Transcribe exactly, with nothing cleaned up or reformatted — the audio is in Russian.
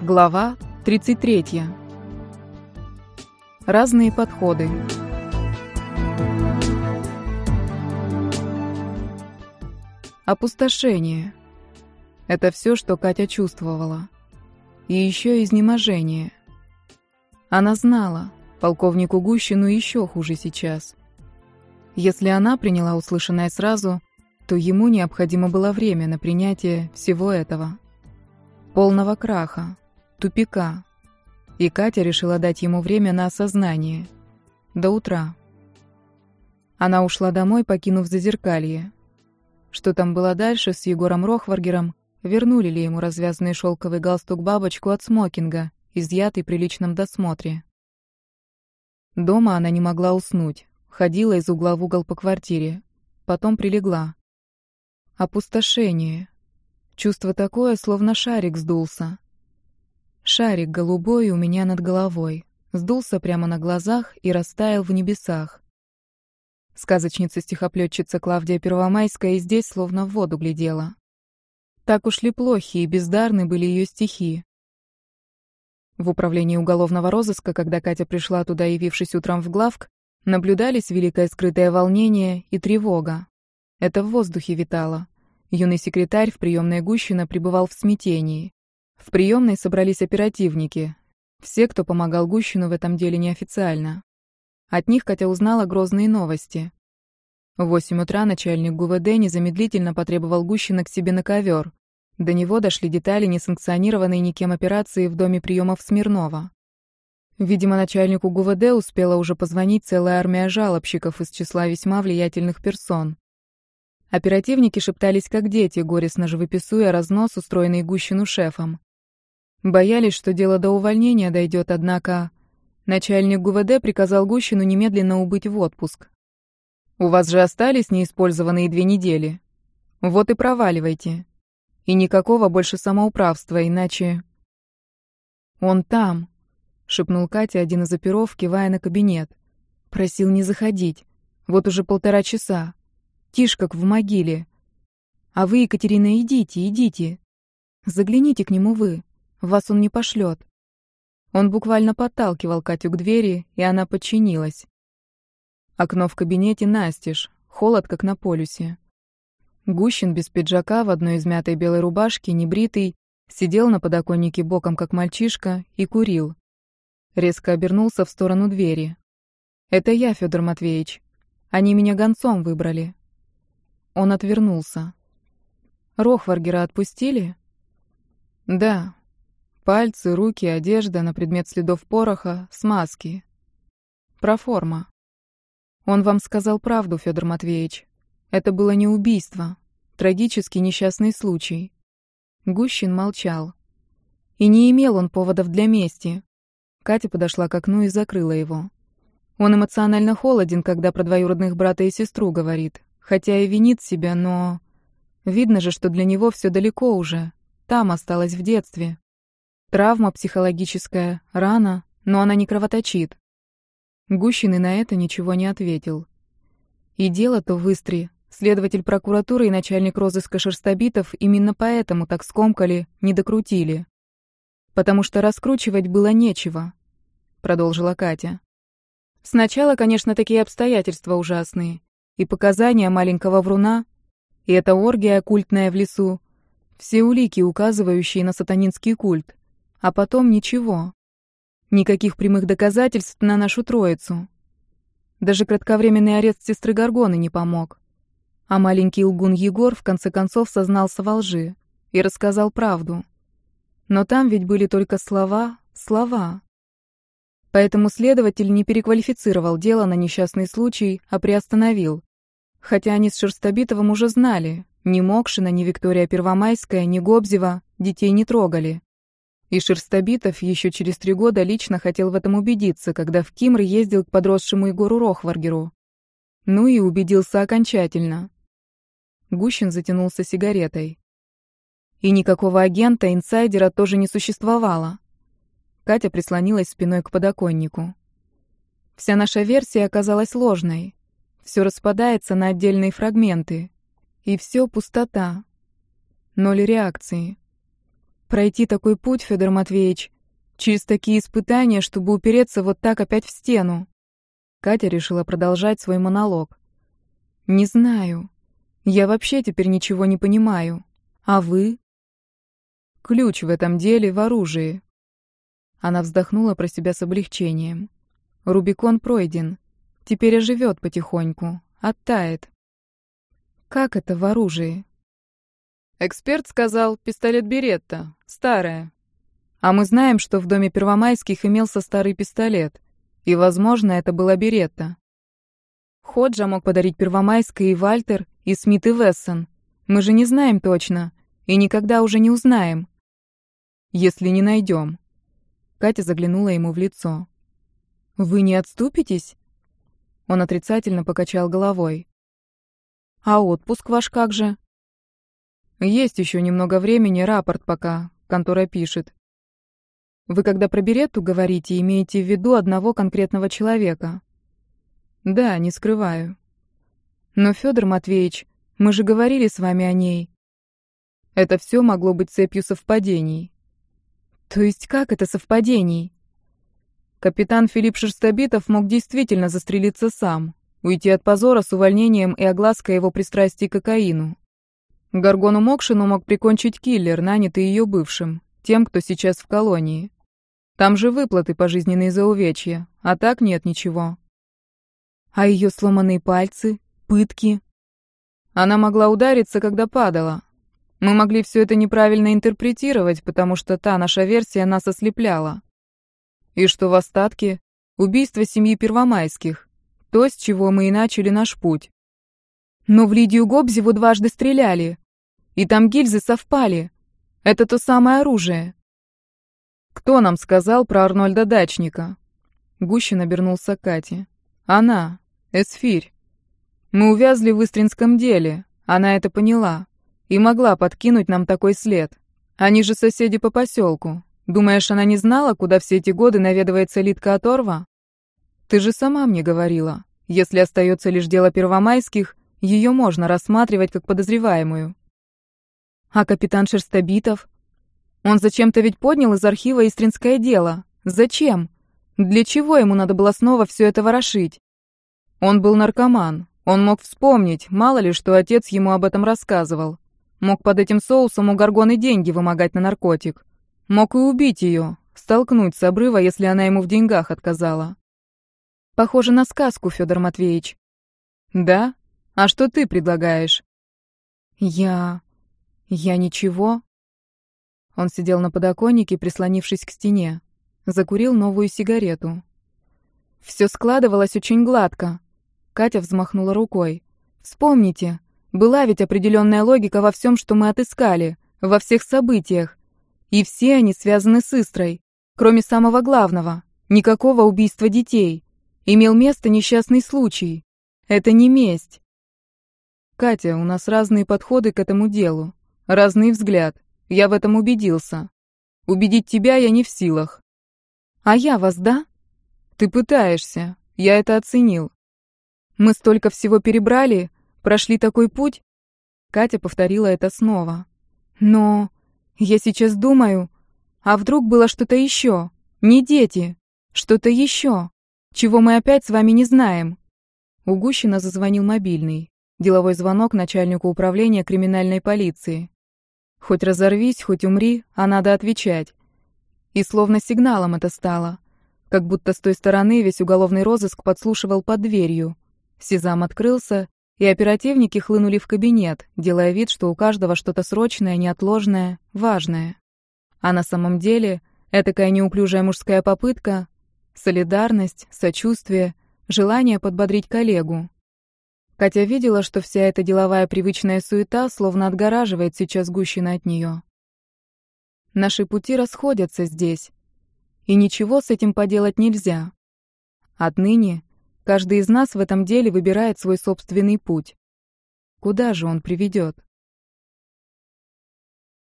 Глава тридцать третья. Разные подходы. Опустошение. Это все, что Катя чувствовала. И еще изнеможение. Она знала, полковнику Гущину еще хуже сейчас. Если она приняла услышанное сразу, то ему необходимо было время на принятие всего этого. Полного краха, тупика. И Катя решила дать ему время на осознание. До утра. Она ушла домой, покинув Зазеркалье. Что там было дальше с Егором Рохваргером, вернули ли ему развязанный шелковый галстук-бабочку от смокинга, изъятый при личном досмотре. Дома она не могла уснуть, ходила из угла в угол по квартире, потом прилегла. Опустошение. Чувство такое, словно шарик сдулся. Шарик голубой у меня над головой, сдулся прямо на глазах и растаял в небесах. Сказочница-стихоплетчица Клавдия Первомайская и здесь словно в воду глядела. Так уж ли плохи и бездарны были ее стихи. В управлении уголовного розыска, когда Катя пришла туда, явившись утром в главк, наблюдались великое скрытое волнение и тревога. Это в воздухе витало. Юный секретарь в приемной Гущина пребывал в смятении. В приемной собрались оперативники. Все, кто помогал Гущину в этом деле неофициально. От них Катя узнала грозные новости. В восемь утра начальник ГУВД незамедлительно потребовал Гущина к себе на ковер. До него дошли детали несанкционированной никем операции в доме приемов Смирнова. Видимо, начальнику ГУВД успела уже позвонить целая армия жалобщиков из числа весьма влиятельных персон. Оперативники шептались как дети, горестно живописуя разнос, устроенный Гущину шефом. Боялись, что дело до увольнения дойдет, однако начальник ГУВД приказал Гущину немедленно убыть в отпуск. «У вас же остались неиспользованные две недели. Вот и проваливайте. И никакого больше самоуправства, иначе...» «Он там», — шепнул Катя один из оперов, кивая на кабинет. «Просил не заходить. Вот уже полтора часа. Тишь, как в могиле. А вы, Екатерина, идите, идите. Загляните к нему вы. Вас он не пошлет». Он буквально подталкивал Катю к двери, и она подчинилась. Окно в кабинете настежь, холод, как на полюсе. Гущин без пиджака, в одной измятой белой рубашке, небритый, сидел на подоконнике боком, как мальчишка, и курил. Резко обернулся в сторону двери. «Это я, Федор Матвеевич. Они меня гонцом выбрали». Он отвернулся. «Рохваргера отпустили?» «Да. Пальцы, руки, одежда на предмет следов пороха, смазки. Проформа. Он вам сказал правду, Федор Матвеевич. Это было не убийство. Трагический несчастный случай». Гущин молчал. И не имел он поводов для мести. Катя подошла к окну и закрыла его. Он эмоционально холоден, когда про двоюродных брата и сестру говорит. Хотя и винит себя, но... Видно же, что для него все далеко уже. Там осталось в детстве. Травма психологическая, рана, но она не кровоточит. Гущин и на это ничего не ответил. И дело-то в Истре. Следователь прокуратуры и начальник розыска Шерстобитов именно поэтому так скомкали, не докрутили. Потому что раскручивать было нечего, продолжила Катя. Сначала, конечно, такие обстоятельства ужасные. И показания маленького вруна, и эта оргия оккультная в лесу. Все улики, указывающие на сатанинский культ. А потом ничего. Никаких прямых доказательств на нашу троицу. Даже кратковременный арест сестры Горгоны не помог. А маленький лгун Егор в конце концов сознался во лжи и рассказал правду. Но там ведь были только слова, слова. Поэтому следователь не переквалифицировал дело на несчастный случай, а приостановил. Хотя они с Шерстобитовым уже знали, ни Мокшина, ни Виктория Первомайская, ни Гобзева детей не трогали. И Шерстобитов еще через три года лично хотел в этом убедиться, когда в Кимр ездил к подросшему Егору Рохваргеру. Ну и убедился окончательно. Гущин затянулся сигаретой. И никакого агента, инсайдера тоже не существовало. Катя прислонилась спиной к подоконнику. Вся наша версия оказалась ложной. Все распадается на отдельные фрагменты. И все пустота. Ноль реакции. Пройти такой путь, Федор Матвеевич, через такие испытания, чтобы упереться вот так опять в стену. Катя решила продолжать свой монолог. Не знаю. Я вообще теперь ничего не понимаю. А вы? Ключ в этом деле в оружии. Она вздохнула про себя с облегчением. Рубикон пройден. Теперь оживет потихоньку. Оттает. Как это в оружии? Эксперт сказал, пистолет Беретта, старая. А мы знаем, что в доме Первомайских имелся старый пистолет. И, возможно, это была Беретта. Ходжа мог подарить Первомайской и Вальтер, и Смит и Вессон. Мы же не знаем точно. И никогда уже не узнаем. Если не найдем. Катя заглянула ему в лицо. «Вы не отступитесь?» Он отрицательно покачал головой. «А отпуск ваш как же?» «Есть еще немного времени, рапорт пока, контора пишет». «Вы когда про Беретту говорите, имеете в виду одного конкретного человека?» «Да, не скрываю». «Но, Федор Матвеевич, мы же говорили с вами о ней». «Это все могло быть цепью совпадений». «То есть как это совпадений?» Капитан Филипп Шерстобитов мог действительно застрелиться сам, уйти от позора с увольнением и оглаской его пристрастий к кокаину. Горгону Мокшину мог прикончить киллер, нанятый ее бывшим, тем, кто сейчас в колонии. Там же выплаты пожизненные за увечья, а так нет ничего. А ее сломанные пальцы, пытки? Она могла удариться, когда падала. Мы могли все это неправильно интерпретировать, потому что та наша версия нас ослепляла. И что в остатке? Убийство семьи Первомайских. То, с чего мы и начали наш путь. Но в Лидию Гобзеву дважды стреляли. И там гильзы совпали. Это то самое оружие. Кто нам сказал про Арнольда Дачника? Гущин обернулся к Кате. Она, Эсфирь. Мы увязли в Истринском деле. Она это поняла. И могла подкинуть нам такой след. Они же соседи по поселку. Думаешь, она не знала, куда все эти годы наведывается Лидка Оторва? Ты же сама мне говорила. Если остается лишь дело Первомайских, ее можно рассматривать как подозреваемую. А капитан Шерстобитов? Он зачем-то ведь поднял из архива Истринское дело. Зачем? Для чего ему надо было снова все это ворошить? Он был наркоман. Он мог вспомнить, мало ли, что отец ему об этом рассказывал. Мог под этим соусом у Горгоны деньги вымогать на наркотик. Мог и убить ее, столкнуть с обрыва, если она ему в деньгах отказала. Похоже на сказку, Федор Матвеевич. Да? А что ты предлагаешь? Я... я ничего. Он сидел на подоконнике, прислонившись к стене. Закурил новую сигарету. Все складывалось очень гладко. Катя взмахнула рукой. Вспомните, была ведь определенная логика во всем, что мы отыскали, во всех событиях. И все они связаны с Истрой, кроме самого главного. Никакого убийства детей. Имел место несчастный случай. Это не месть. Катя, у нас разные подходы к этому делу. Разный взгляд. Я в этом убедился. Убедить тебя я не в силах. А я вас, да? Ты пытаешься. Я это оценил. Мы столько всего перебрали, прошли такой путь. Катя повторила это снова. Но я сейчас думаю, а вдруг было что-то еще? Не дети. Что-то еще, чего мы опять с вами не знаем. У Гущина зазвонил мобильный. Деловой звонок начальнику управления криминальной полиции. Хоть разорвись, хоть умри, а надо отвечать. И словно сигналом это стало. Как будто с той стороны весь уголовный розыск подслушивал под дверью. Сезам открылся, и оперативники хлынули в кабинет, делая вид, что у каждого что-то срочное, неотложное, важное. А на самом деле, этакая неуклюжая мужская попытка, солидарность, сочувствие, желание подбодрить коллегу. Катя видела, что вся эта деловая привычная суета словно отгораживает сейчас Гущина от нее. Наши пути расходятся здесь, и ничего с этим поделать нельзя. Отныне каждый из нас в этом деле выбирает свой собственный путь. Куда же он приведет?